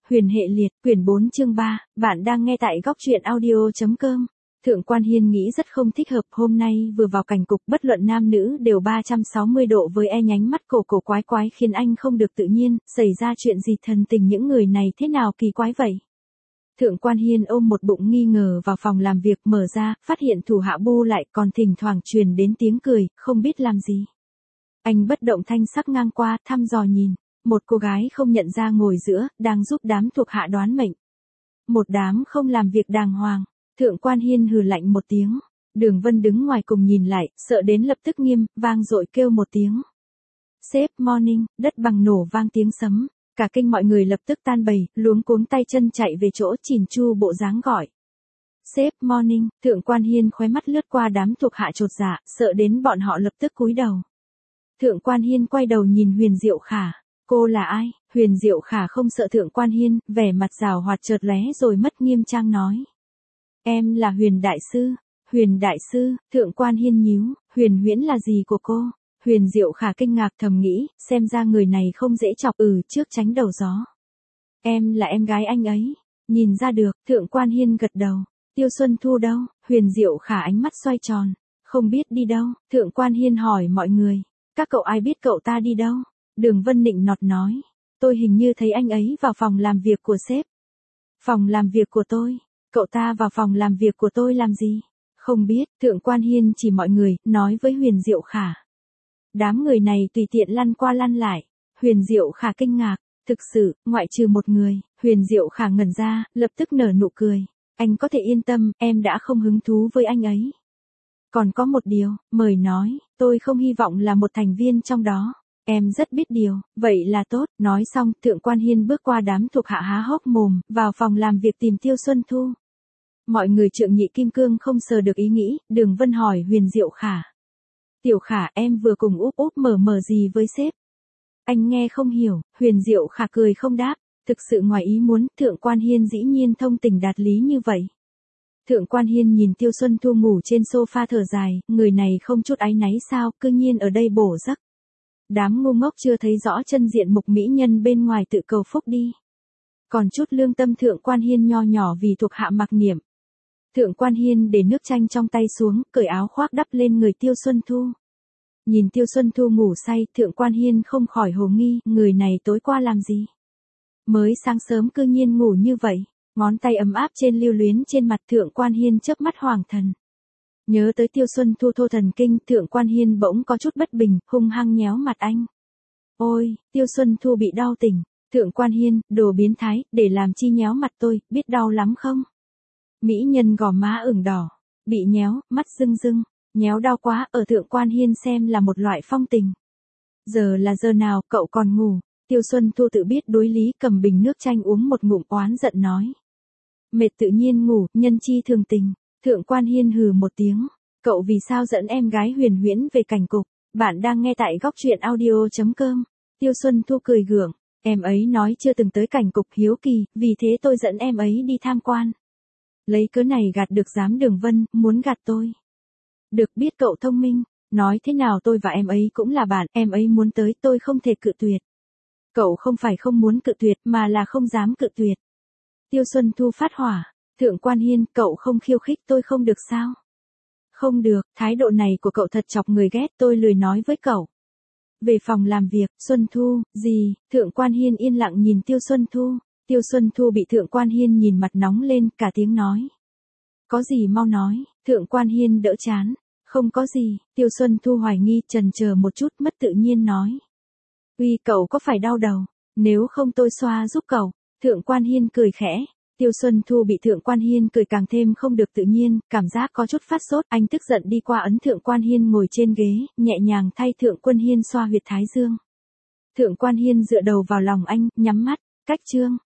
Huyền hệ liệt, quyển 4 chương 3, bạn đang nghe tại góc truyện audio.com. Thượng quan Hiên nghĩ rất không thích hợp, hôm nay vừa vào cảnh cục bất luận nam nữ đều 360 độ với nhánh mắt cổ quái quái khiến anh không được tự nhiên, xảy ra chuyện gì thần tình những người này thế nào kỳ quái vậy. Thượng quan Hiên ôm một bụng nghi ngờ vào phòng làm việc mở ra, phát hiện thủ hạ bu lại còn thỉnh thoảng truyền đến tiếng cười, không biết làm gì. Anh bất động thanh sắc ngang qua, thăm dò nhìn. Một cô gái không nhận ra ngồi giữa, đang giúp đám thuộc hạ đoán mệnh. Một đám không làm việc đàng hoàng. Thượng quan Hiên hừ lạnh một tiếng. Đường Vân đứng ngoài cùng nhìn lại, sợ đến lập tức nghiêm, vang dội kêu một tiếng. Sếp morning, đất bằng nổ vang tiếng sấm. Cả kinh mọi người lập tức tan bầy, luống cuống tay chân chạy về chỗ chỉn chu bộ dáng gọi. Sếp morning, thượng quan Hiên khóe mắt lướt qua đám thuộc hạ chột dạ, sợ đến bọn họ lập tức cúi đầu. Thượng quan Hiên quay đầu nhìn Huyền Diệu Khả. Cô là ai? Huyền Diệu Khả không sợ Thượng quan Hiên, vẻ mặt giảo hoạt chợt lóe rồi mất nghiêm trang nói. Em là Huyền Đại Sư. Huyền Đại Sư, Thượng quan Hiên nhíu, Huyền Huyễn là gì của cô? Huyền Diệu Khả kinh ngạc thầm nghĩ, xem ra người này không dễ chọc, trước tránh đầu gió. Em là em gái anh ấy. Nhìn ra được, Thượng quan Hiên gật đầu. Tiêu Xuân Thu đâu? Huyền Diệu Khả ánh mắt xoay tròn. Không biết đi đâu, Thượng quan Hiên hỏi mọi người. Các cậu ai biết cậu ta đi đâu? Đường Vân nịnh nọt nói. Tôi hình như thấy anh ấy vào phòng làm việc của sếp. Phòng làm việc của tôi? Cậu ta vào phòng làm việc của tôi làm gì? Không biết, Thượng quan Hiên chỉ mọi người, nói với Huyền Diệu Khả. Đám người này tùy tiện lăn qua lăn lại. Huyền Diệu Khả kinh ngạc. Thực sự, ngoại trừ một người, Huyền Diệu Khả ngẩn ra, lập tức nở nụ cười. Anh có thể yên tâm, em đã không hứng thú với anh ấy. Còn có một điều, mời nói, tôi không hy vọng là một thành viên trong đó. Em rất biết điều, vậy là tốt. Nói xong, Thượng quan Hiên bước qua đám thuộc hạ há hốc mồm, vào phòng làm việc tìm Tiêu Xuân Thu. Mọi người trượng nhị kim cương không sờ được ý nghĩ, Đường Vân hỏi Huyền Diệu Khả. Tiểu Khả, em vừa cùng úp mở gì với sếp? Anh nghe không hiểu, Huyền Diệu Khả cười không đáp. Thực sự ngoài ý muốn, Thượng quan Hiên dĩ nhiên thông tình đạt lý như vậy. Thượng quan Hiên nhìn Tiêu Xuân Thu ngủ trên sofa thở dài, người này không chút áy náy sao, cư nhiên ở đây bổ giấc. Đám ngu ngốc chưa thấy rõ chân diện mục mỹ nhân bên ngoài tự cầu phúc đi. Còn chút lương tâm Thượng quan Hiên nho nhỏ vì thuộc hạ mặc niệm. Thượng quan Hiên để nước chanh trong tay xuống, cởi áo khoác đắp lên người Tiêu Xuân Thu. Nhìn Tiêu Xuân Thu ngủ say, Thượng quan Hiên không khỏi hồ nghi, người này tối qua làm gì? Mới sáng sớm cư nhiên ngủ như vậy. Ngón tay ấm áp trên lưu luyến trên mặt Thượng quan Hiên chớp mắt hoàng thần. Nhớ tới Tiêu Xuân Thu thô thần kinh, Thượng quan Hiên bỗng có chút bất bình, hung hăng nhéo mặt anh. Ôi, Tiêu Xuân Thu bị đau tỉnh. Thượng quan Hiên, đồ biến thái, để làm chi nhéo mặt tôi, biết đau lắm không? Mỹ nhân gò má ửng đỏ, bị nhéo, mắt rưng rưng, nhéo đau quá, ở Thượng quan Hiên xem là một loại phong tình. Giờ là giờ nào, cậu còn ngủ? Tiêu Xuân Thu tự biết đối lý, cầm bình nước chanh uống một ngụm oán giận nói. Mệt tự nhiên ngủ, nhân chi thường tình. Thượng quan Hiên hừ một tiếng. Cậu vì sao dẫn em gái Huyền Huyễn về cảnh cục? Bạn đang nghe tại góc truyện audio.com. Tiêu Xuân Thu cười gượng. Em ấy nói chưa từng tới cảnh cục hiếu kỳ, vì thế tôi dẫn em ấy đi tham quan. Lấy cớ này gạt được giám Đường Vân, muốn gạt tôi. Được biết cậu thông minh. Nói thế nào tôi và em ấy cũng là bạn, em ấy muốn tới tôi không thể cự tuyệt. Cậu không phải không muốn cự tuyệt mà là không dám cự tuyệt. Tiêu Xuân Thu phát hỏa. Thượng quan Hiên, cậu không khiêu khích tôi không được sao? Không được, thái độ này của cậu thật chọc người ghét, tôi lười nói với cậu. Về phòng làm việc, Xuân Thu, gì? Thượng quan Hiên yên lặng nhìn Tiêu Xuân Thu. Tiêu Xuân Thu bị Thượng quan Hiên nhìn mặt nóng lên, cả tiếng nói. Có gì mau nói, Thượng quan Hiên đỡ chán. Không có gì, Tiêu Xuân Thu hoài nghi, chần chờ một chút, mất tự nhiên nói. Uy, cậu có phải đau đầu? Nếu không tôi xoa giúp cậu. Thượng quan Hiên cười khẽ. Tiêu Xuân Thu bị Thượng quan Hiên cười càng thêm không được tự nhiên, cảm giác có chút phát sốt, anh tức giận đi qua ấn Thượng quan Hiên ngồi trên ghế, nhẹ nhàng thay Thượng quan Hiên xoa huyệt thái dương. Thượng quan Hiên dựa đầu vào lòng anh, nhắm mắt, cách chương.